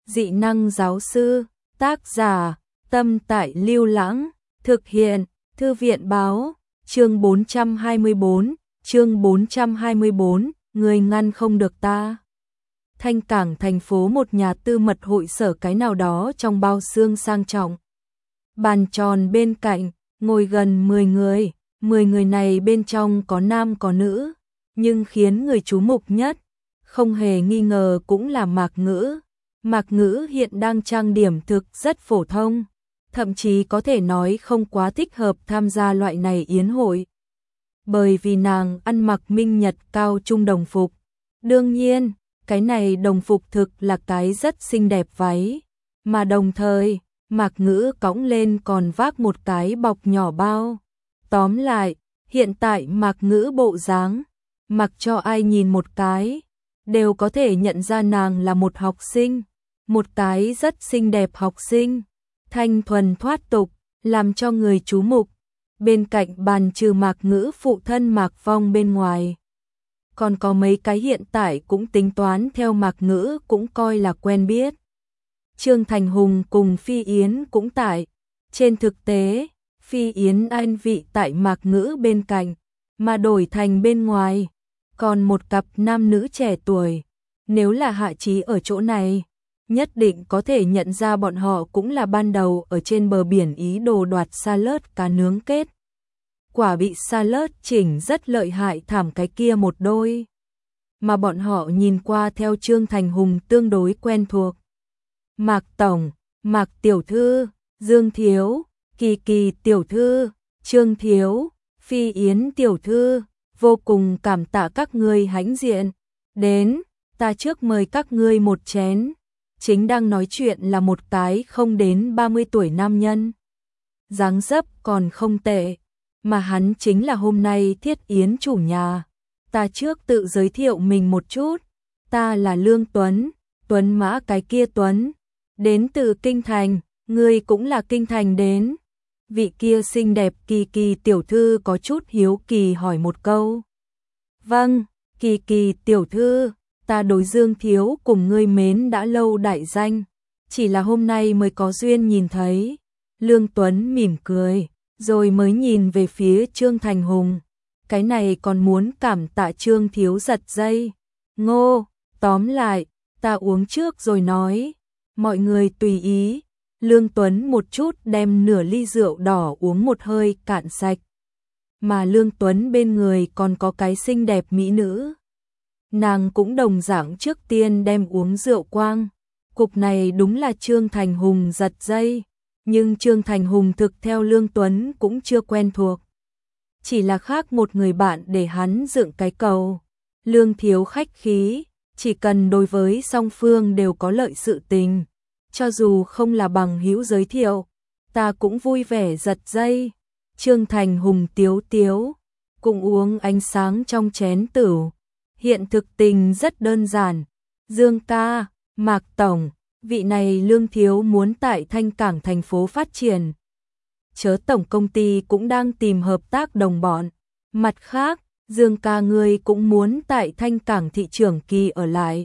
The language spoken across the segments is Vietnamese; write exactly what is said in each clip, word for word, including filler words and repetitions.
dị năng giáo sư, tác giả, Tâm Tại Lưu Lãng, thực hiện, Thư viện báo, chương bốn trăm hai mươi bốn, chương bốn trăm hai mươi bốn, người ngăn không được ta. Thanh Cảng thành phố một nhà tư mật hội sở cái nào đó trong bao xương sang trọng. Bàn tròn bên cạnh, ngồi gần mười người, mười người này bên trong có nam có nữ, nhưng khiến người chú mục nhất, không hề nghi ngờ cũng là Mạc Ngữ. Mạc Ngữ hiện đang trang điểm thực rất phổ thông, thậm chí có thể nói không quá thích hợp tham gia loại này yến hội. Bởi vì nàng ăn mặc minh nhật cao trung đồng phục. Đương nhiên, cái này đồng phục thực là cái rất xinh đẹp váy, mà đồng thời, Mạc Ngữ cõng lên còn vác một cái bọc nhỏ bao. Tóm lại, hiện tại Mạc Ngữ bộ dáng, mặc cho ai nhìn một cái, đều có thể nhận ra nàng là một học sinh, một cái rất xinh đẹp học sinh, thanh thuần thoát tục, làm cho người chú mục. Bên cạnh bàn trừ Mạc Ngữ phụ thân Mạc Phong bên ngoài, còn có mấy cái hiện tại cũng tính toán theo Mạc Ngữ cũng coi là quen biết. Trương Thành Hùng cùng Phi Yến cũng tại. Trên thực tế, Phi Yến an vị tại Mạc Ngữ bên cạnh, mà đổi thành bên ngoài, còn một cặp nam nữ trẻ tuổi. Nếu là Hạ Chí ở chỗ này, nhất định có thể nhận ra bọn họ cũng là ban đầu ở trên bờ biển ý đồ đoạt salad cá nướng kết. Quả bị salad chỉnh rất lợi hại thảm cái kia một đôi. Mà bọn họ nhìn qua theo Trương Thành Hùng tương đối quen thuộc. Mạc Tổng, Mạc Tiểu Thư, Dương Thiếu, Kỳ Kỳ Tiểu Thư, Trương Thiếu, Phi Yến Tiểu Thư, vô cùng cảm tạ các ngươi hãnh diện. Đến, ta trước mời các ngươi một chén. Chính đang nói chuyện là một cái không đến ba mươi tuổi nam nhân. Dáng dấp còn không tệ, mà hắn chính là hôm nay Thiết Yến chủ nhà. Ta trước tự giới thiệu mình một chút, ta là Lương Tuấn, Tuấn Mã cái kia Tuấn, đến từ Kinh Thành, ngươi cũng là Kinh Thành đến. Vị kia xinh đẹp Kỳ Kỳ Tiểu Thư có chút hiếu kỳ hỏi một câu. Vâng, Kỳ Kỳ Tiểu Thư, ta đối Dương Thiếu cùng ngươi mến đã lâu đại danh, chỉ là hôm nay mới có duyên nhìn thấy. Lương Tuấn mỉm cười, rồi mới nhìn về phía Trương Thành Hùng. Cái này còn muốn cảm tạ Trương Thiếu giật dây. Ngô, tóm lại, ta uống trước rồi nói. Mọi người tùy ý. Lương Tuấn một chút đem nửa ly rượu đỏ uống một hơi cạn sạch. Mà Lương Tuấn bên người còn có cái xinh đẹp mỹ nữ. Nàng cũng đồng dạng trước tiên đem uống rượu quang. Cục này đúng là Trương Thành Hùng giật dây. Nhưng Trương Thành Hùng thực theo Lương Tuấn cũng chưa quen thuộc. Chỉ là khác một người bạn để hắn dựng cái cầu. Lương Thiếu khách khí, chỉ cần đối với song phương đều có lợi sự tình. Cho dù không là bằng hữu giới thiệu, ta cũng vui vẻ giật dây. Trương Thành Hùng tiếu tiếu, cùng uống ánh sáng trong chén tửu. Hiện thực tình rất đơn giản. Dương ca, Mạc Tổng, vị này Lương Thiếu muốn tại Thanh Cảng thành phố phát triển. Chớ tổng công ty cũng đang tìm hợp tác đồng bọn. Mặt khác, Dương ca ngươi cũng muốn tại Thanh Cảng thị trưởng kỳ ở lại.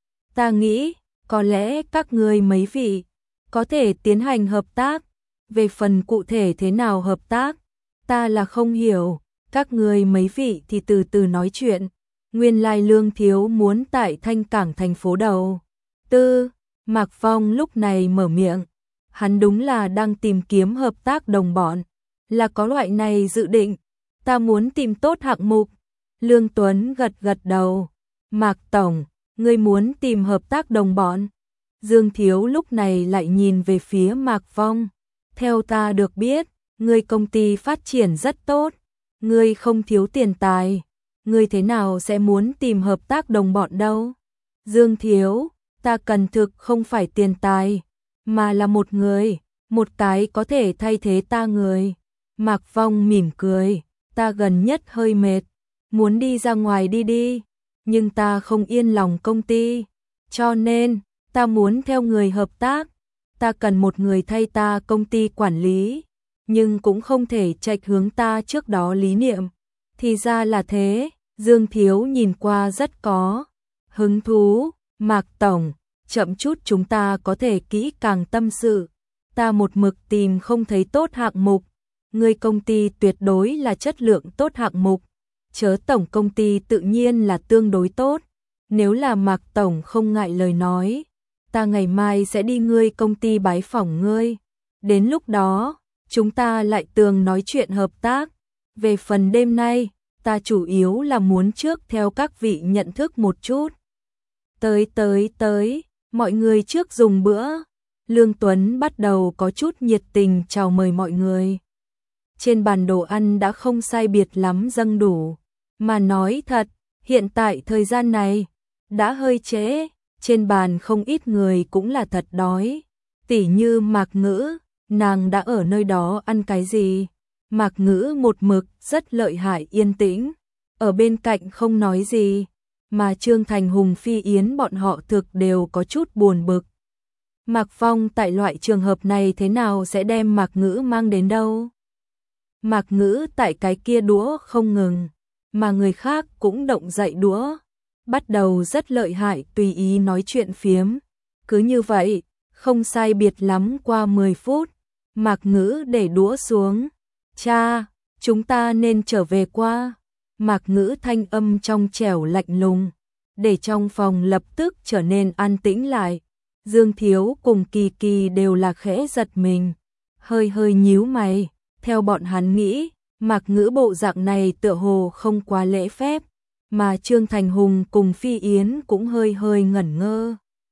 Ta nghĩ, có lẽ các ngươi mấy vị có thể tiến hành hợp tác. Về phần cụ thể thế nào hợp tác, ta là không hiểu. Các ngươi mấy vị thì từ từ nói chuyện. Nguyên lai Lương Thiếu muốn tại Thanh Cảng thành phố đầu tư. Mạc Phong lúc này mở miệng. Hắn đúng là đang tìm kiếm hợp tác đồng bọn. Là có loại này dự định. Ta muốn tìm tốt hạng mục. Lương Tuấn gật gật đầu. Mạc Tổng, ngươi muốn tìm hợp tác đồng bọn. Dương Thiếu lúc này lại nhìn về phía Mạc Phong. Theo ta được biết, ngươi công ty phát triển rất tốt. Ngươi không thiếu tiền tài. Ngươi thế nào sẽ muốn tìm hợp tác đồng bọn đâu? Dương Thiếu, ta cần thực không phải tiền tài, mà là một người, một cái có thể thay thế ta người. Mạc Phong mỉm cười, ta gần nhất hơi mệt, muốn đi ra ngoài đi đi, nhưng ta không yên lòng công ty, cho nên, ta muốn theo người hợp tác, ta cần một người thay ta công ty quản lý, nhưng cũng không thể chệch hướng ta trước đó lý niệm. Thì ra là thế, Dương Thiếu nhìn qua rất có hứng thú. Mạc Tổng, chậm chút chúng ta có thể kỹ càng tâm sự. Ta một mực tìm không thấy tốt hạng mục, người công ty tuyệt đối là chất lượng tốt hạng mục, chớ tổng công ty tự nhiên là tương đối tốt. Nếu là Mạc tổng không ngại lời nói, ta ngày mai sẽ đi ngươi công ty bái phỏng ngươi. Đến lúc đó, chúng ta lại tường nói chuyện hợp tác. Về phần đêm nay, ta chủ yếu là muốn trước theo các vị nhận thức một chút. Tới tới tới, mọi người trước dùng bữa. Lương Tuấn bắt đầu có chút nhiệt tình chào mời mọi người. Trên bàn đồ ăn đã không sai biệt lắm dâng đủ. Mà nói thật, hiện tại thời gian này, đã hơi trễ, trên bàn không ít người cũng là thật đói. Tỉ như Mạc Ngữ, nàng đã ở nơi đó ăn cái gì? Mạc Ngữ một mực rất lợi hại yên tĩnh, ở bên cạnh không nói gì, mà Trương Thành Hùng Phi Yến bọn họ thực đều có chút buồn bực. Mạc Phong tại loại trường hợp này thế nào sẽ đem Mạc Ngữ mang đến đâu? Mạc Ngữ tại cái kia đũa không ngừng, mà người khác cũng động dậy đũa, bắt đầu rất lợi hại tùy ý nói chuyện phiếm. Cứ như vậy, không sai biệt lắm qua mười phút, Mạc Ngữ để đũa xuống. Cha, chúng ta nên trở về qua. Mạc Ngữ thanh âm trong trẻo lạnh lùng, để trong phòng lập tức trở nên an tĩnh lại. Dương Thiếu cùng Kỳ Kỳ đều là khẽ giật mình, hơi hơi nhíu mày, theo bọn hắn nghĩ, Mạc Ngữ bộ dạng này tựa hồ không quá lễ phép, mà Trương Thành Hùng cùng Phi Yến cũng hơi hơi ngẩn ngơ.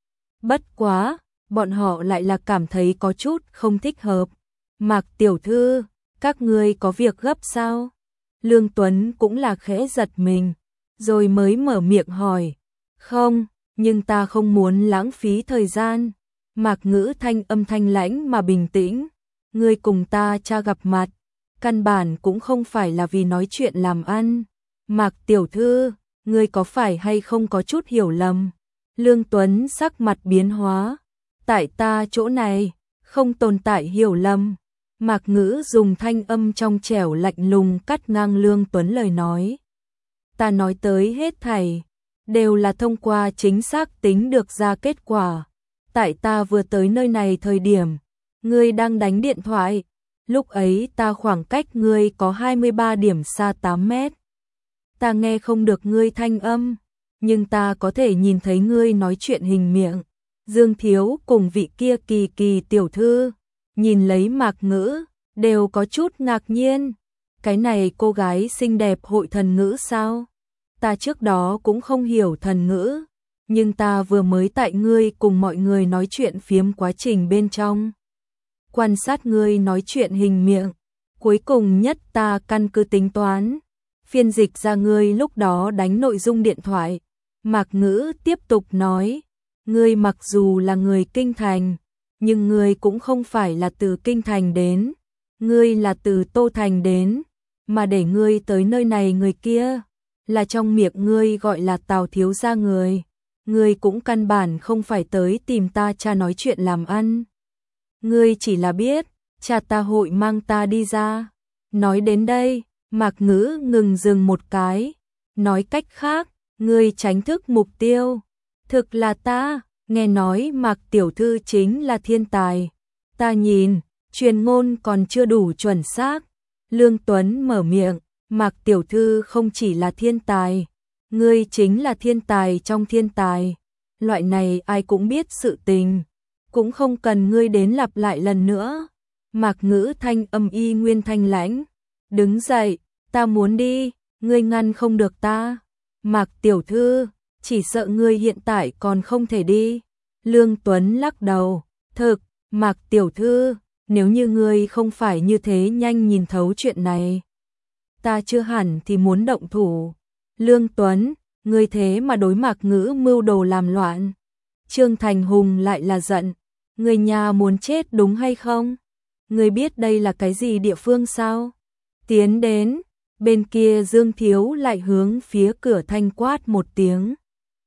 Bất quá, bọn họ lại là cảm thấy có chút không thích hợp. Mạc tiểu thư, các ngươi có việc gấp sao? Lương Tuấn cũng là khẽ giật mình, rồi mới mở miệng hỏi. Không, nhưng ta không muốn lãng phí thời gian. Mạc Ngữ thanh âm thanh lãnh mà bình tĩnh. Ngươi cùng ta cha gặp mặt, căn bản cũng không phải là vì nói chuyện làm ăn. Mạc tiểu thư, ngươi có phải hay không có chút hiểu lầm? Lương Tuấn sắc mặt biến hóa. Tại ta chỗ này, không tồn tại hiểu lầm. Mạc Ngữ dùng thanh âm trong trẻo lạnh lùng cắt ngang Lương Tuấn lời nói. Ta nói tới hết thảy, đều là thông qua chính xác tính được ra kết quả. Tại ta vừa tới nơi này thời điểm, ngươi đang đánh điện thoại, lúc ấy ta khoảng cách ngươi có hai mươi ba điểm xa tám mét. Ta nghe không được ngươi thanh âm, nhưng ta có thể nhìn thấy ngươi nói chuyện hình miệng. Dương Thiếu cùng vị kia Kỳ Kỳ tiểu thư, nhìn lấy Mạc Ngữ, đều có chút ngạc nhiên. Cái này cô gái xinh đẹp hội thần ngữ sao? Ta trước đó cũng không hiểu thần ngữ, nhưng ta vừa mới tại ngươi cùng mọi người nói chuyện phiếm quá trình bên trong. Quan sát ngươi nói chuyện hình miệng, cuối cùng nhất ta căn cứ tính toán, phiên dịch ra ngươi lúc đó đánh nội dung điện thoại. Mạc Ngữ tiếp tục nói, ngươi mặc dù là người Kinh Thành, nhưng ngươi cũng không phải là từ Kinh Thành đến, ngươi là từ Tô Thành đến, mà để ngươi tới nơi này người kia, là trong miệng ngươi gọi là Tào thiếu gia người, ngươi cũng căn bản không phải tới tìm ta cha nói chuyện làm ăn. Ngươi chỉ là biết, cha ta hội mang ta đi ra. Nói đến đây, Mạc Ngữ ngừng dừng một cái, nói cách khác, ngươi tránh thức mục tiêu, thực là ta. Nghe nói Mạc tiểu thư chính là thiên tài. Ta nhìn, truyền ngôn còn chưa đủ chuẩn xác. Lương Tuấn mở miệng, Mạc tiểu thư không chỉ là thiên tài, ngươi chính là thiên tài trong thiên tài. Loại này ai cũng biết sự tình, cũng không cần ngươi đến lặp lại lần nữa. Mạc Ngữ thanh âm y nguyên thanh lãnh, đứng dậy, ta muốn đi, ngươi ngăn không được ta. Mạc tiểu thư, chỉ sợ ngươi hiện tại còn không thể đi. Lương Tuấn lắc đầu, thực, Mạc tiểu thư, nếu như ngươi không phải như thế nhanh nhìn thấu chuyện này, ta chưa hẳn thì muốn động thủ. Lương Tuấn, ngươi thế mà đối Mạc Ngữ mưu đồ làm loạn. Trương Thành Hùng lại là giận, ngươi nhà muốn chết đúng hay không? Ngươi biết đây là cái gì địa phương sao? Tiến đến, bên kia Dương Thiếu lại hướng phía cửa thanh quát một tiếng.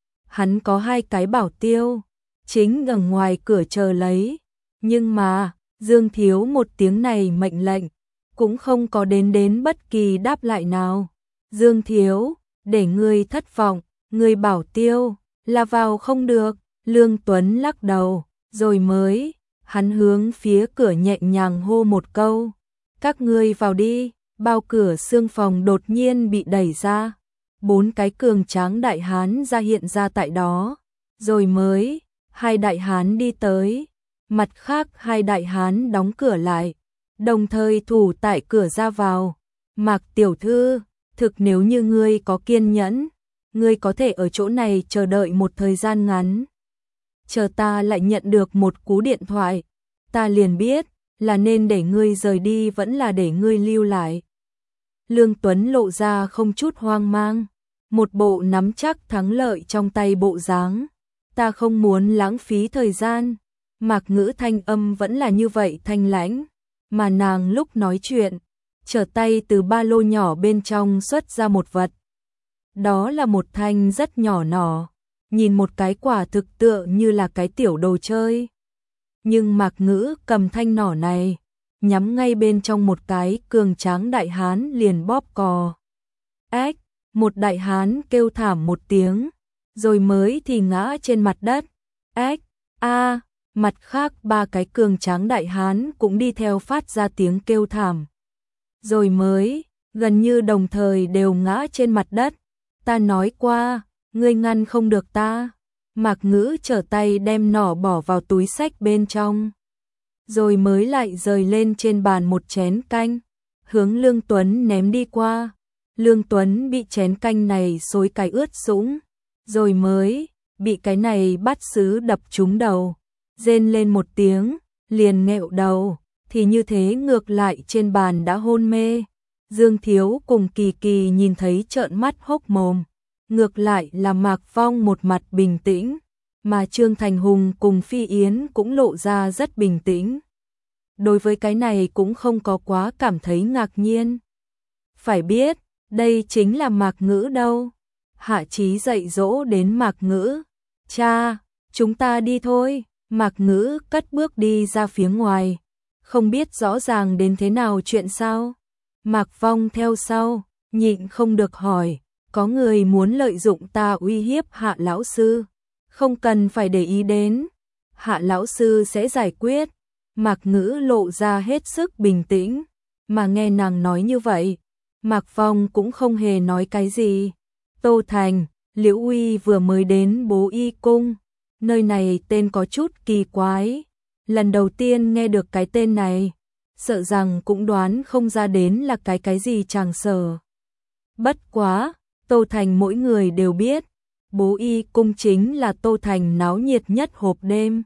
Hắn có hai cái bảo tiêu, chính ở ngoài cửa chờ lấy, nhưng mà, Dương Thiếu một tiếng này mệnh lệnh, cũng không có đến đến bất kỳ đáp lại nào. Dương Thiếu, để ngươi thất vọng, ngươi bảo tiêu, là vào không được. Lương Tuấn lắc đầu, rồi mới, hắn hướng phía cửa nhẹ nhàng hô một câu. Các ngươi vào đi, bao cửa xương phòng đột nhiên bị đẩy ra. Bốn cái cường tráng đại hán ra hiện ra tại đó. Rồi mới, hai đại hán đi tới. Mặt khác hai đại hán đóng cửa lại. Đồng thời thủ tại cửa ra vào. Mạc tiểu thư, thực nếu như ngươi có kiên nhẫn, ngươi có thể ở chỗ này chờ đợi một thời gian ngắn. Chờ ta lại nhận được một cú điện thoại, ta liền biết là nên để ngươi rời đi vẫn là để ngươi lưu lại. Lương Tuấn lộ ra không chút hoang mang, một bộ nắm chắc thắng lợi trong tay bộ dáng. Ta không muốn lãng phí thời gian. Mạc Ngữ thanh âm vẫn là như vậy thanh lãnh, mà nàng lúc nói chuyện, trở tay từ ba lô nhỏ bên trong xuất ra một vật. Đó là một thanh rất nhỏ nỏ, nhìn một cái quả thực tựa như là cái tiểu đồ chơi. Nhưng Mạc Ngữ cầm thanh nỏ này, nhắm ngay bên trong một cái cường tráng đại hán liền bóp cò. Ách, một đại hán kêu thảm một tiếng, rồi mới thì ngã trên mặt đất. Ách, a, mặt khác ba cái cường tráng đại hán cũng đi theo phát ra tiếng kêu thảm. Rồi mới, gần như đồng thời đều ngã trên mặt đất. Ta nói qua, ngươi ngăn không được ta. Mạc Ngữ trở tay đem nỏ bỏ vào túi xách bên trong. Rồi mới lại rời lên trên bàn một chén canh, hướng Lương Tuấn ném đi qua. Lương Tuấn bị chén canh này xối cái ướt sũng, rồi mới bị cái này bát sứ đập trúng đầu, rên lên một tiếng, liền nghẹo đầu, thì như thế ngược lại trên bàn đã hôn mê. Dương Thiếu cùng Kỳ Kỳ nhìn thấy trợn mắt hốc mồm, ngược lại là Mạc Phong một mặt bình tĩnh, mà Trương Thành Hùng cùng Phi Yến cũng lộ ra rất bình tĩnh. Đối với cái này cũng không có quá cảm thấy ngạc nhiên. Phải biết, đây chính là Mạc Ngữ đâu. Hạ Chí dạy dỗ đến Mạc Ngữ. Cha, chúng ta đi thôi. Mạc Ngữ cất bước đi ra phía ngoài. Không biết rõ ràng đến thế nào chuyện sao. Mạc Phong theo sau, nhịn không được hỏi. Có người muốn lợi dụng ta uy hiếp Hạ lão sư. Không cần phải để ý đến. Hạ lão sư sẽ giải quyết. Mạc Ngữ lộ ra hết sức bình tĩnh. Mà nghe nàng nói như vậy, Mạc Phong cũng không hề nói cái gì. Tô Thành, Liễu Uy vừa mới đến Bố Y Cung. Nơi này tên có chút kỳ quái. Lần đầu tiên nghe được cái tên này, sợ rằng cũng đoán không ra đến là cái cái gì chàng sở. Bất quá, Tô Thành mỗi người đều biết, Bố Y Cung chính là Tô Thành náo nhiệt nhất hộp đêm.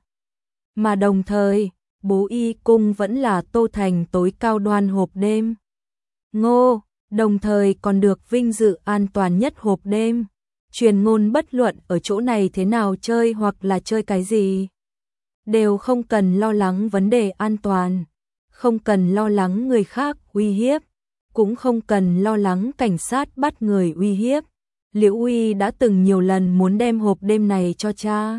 Mà đồng thời, Bố Y Cung vẫn là Tô Thành tối cao đoan hộp đêm. Ngô, đồng thời còn được vinh dự an toàn nhất hộp đêm. Truyền ngôn bất luận ở chỗ này thế nào chơi hoặc là chơi cái gì, đều không cần lo lắng vấn đề an toàn, không cần lo lắng người khác uy hiếp, cũng không cần lo lắng cảnh sát bắt người uy hiếp. Liễu Uy đã từng nhiều lần muốn đem hộp đêm này cho cha,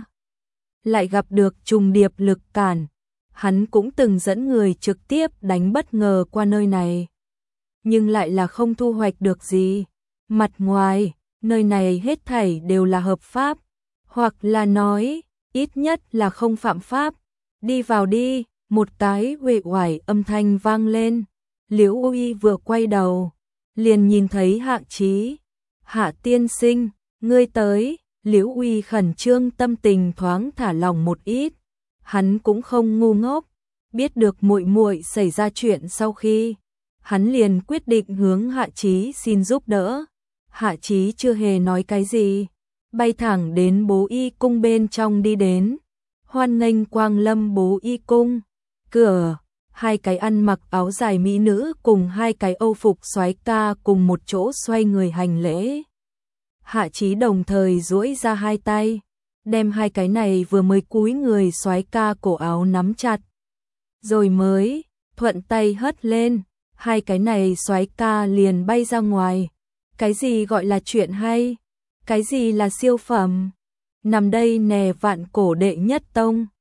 lại gặp được trùng điệp lực cản. Hắn cũng từng dẫn người trực tiếp đánh bất ngờ qua nơi này, nhưng lại là không thu hoạch được gì. Mặt ngoài, nơi này hết thảy đều là hợp pháp, hoặc là nói, ít nhất là không phạm pháp. Đi vào đi, một cái uể oải âm thanh vang lên. Liễu Uy vừa quay đầu, liền nhìn thấy Hạ Chí. Hạ tiên sinh, ngươi tới. Liễu Uy khẩn trương, tâm tình thoáng thả lỏng một ít. Hắn cũng không ngu ngốc, biết được muội muội xảy ra chuyện sau khi, hắn liền quyết định hướng Hạ Chí xin giúp đỡ. Hạ Chí chưa hề nói cái gì, bay thẳng đến Bố Y Cung bên trong đi đến. Hoan nghênh quang lâm Bố Y Cung. Cửa, hai cái ăn mặc áo dài mỹ nữ cùng hai cái âu phục soái ca cùng một chỗ xoay người hành lễ. Hạ Chí đồng thời duỗi ra hai tay, đem hai cái này vừa mới cúi người soái ca cổ áo nắm chặt, rồi mới thuận tay hất lên, hai cái này soái ca liền bay ra ngoài. Cái gì gọi là chuyện hay? Cái gì là siêu phẩm? Nằm đây nè, vạn cổ đệ nhất tông,